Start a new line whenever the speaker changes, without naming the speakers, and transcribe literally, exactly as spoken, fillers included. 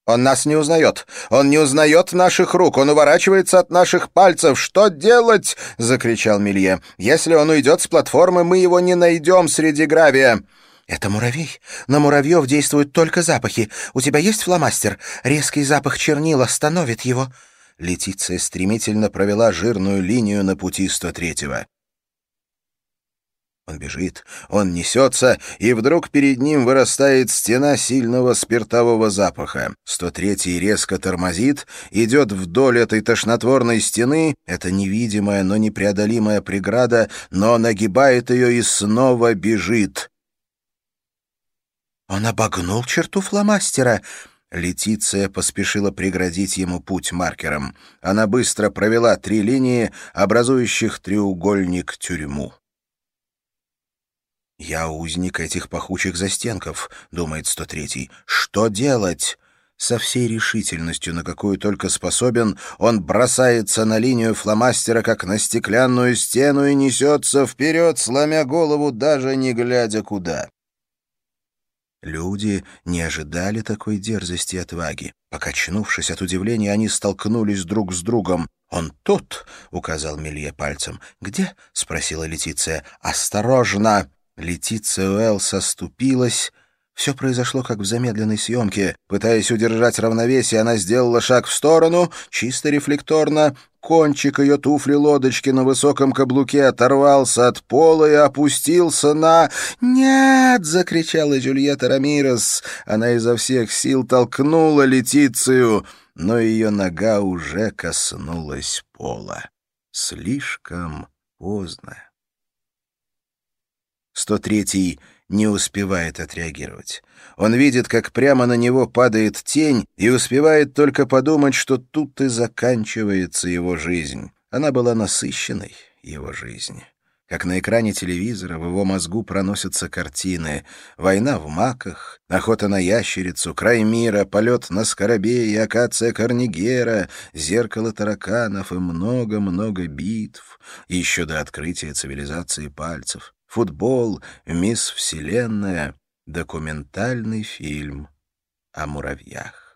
Он нас не узнает. Он не узнает наших рук. Он уворачивается от наших пальцев. Что делать?» — закричал Милье. «Если он уйдет с платформы, мы его не найдем среди гравия». «Это муравей. На муравьев действуют только запахи. У тебя есть фломастер? Резкий запах чернил остановит его». Летиция стремительно провела жирную линию на пути сто третьего. Он бежит, он несется, и вдруг перед ним вырастает стена сильного спиртового запаха. сто третий резко тормозит, идет вдоль этой тошнотворной стены, это невидимая, но непреодолимая преграда, но нагибает ее и снова бежит. «Он обогнул черту фломастера!» Летиция поспешила преградить ему путь маркером. Она быстро провела три линии, образующих треугольник-тюрьму. «Я узник этих пахучих застенков», — думает сто третий. «Что делать?» Со всей решительностью, на какую только способен, он бросается на линию фломастера, как на стеклянную стену, и несется вперед, сломя голову, даже не глядя куда. Люди не ожидали такой дерзости и отваги. Покачнувшись от удивления, они столкнулись друг с другом. «Он тут!» — указал Милье пальцем. «Где?» — спросила Летиция. «Осторожно!» Летиция Уэллс оступилась. Все произошло, как в замедленной съемке. Пытаясь удержать равновесие, она сделала шаг в сторону, чисто рефлекторно. Кончик ее туфли-лодочки на высоком каблуке оторвался от пола и опустился на... «Нет!» — закричала Джульетта Рамирес. Она изо всех сил толкнула Летицию, но ее нога уже коснулась пола. Слишком поздно. сто третий не успевает отреагировать. Он видит, как прямо на него падает тень, и успевает только подумать, что тут и заканчивается его жизнь. Она была насыщенной, его жизнь. Как на экране телевизора в его мозгу проносятся картины: война в Маках, охота на ящерицу, край мира, полет на скоробее, акация Корнигера, зеркало тараканов и много-много битв, еще до открытия цивилизации пальцев. Футбол, мисс Вселенная, документальный фильм о муравьях.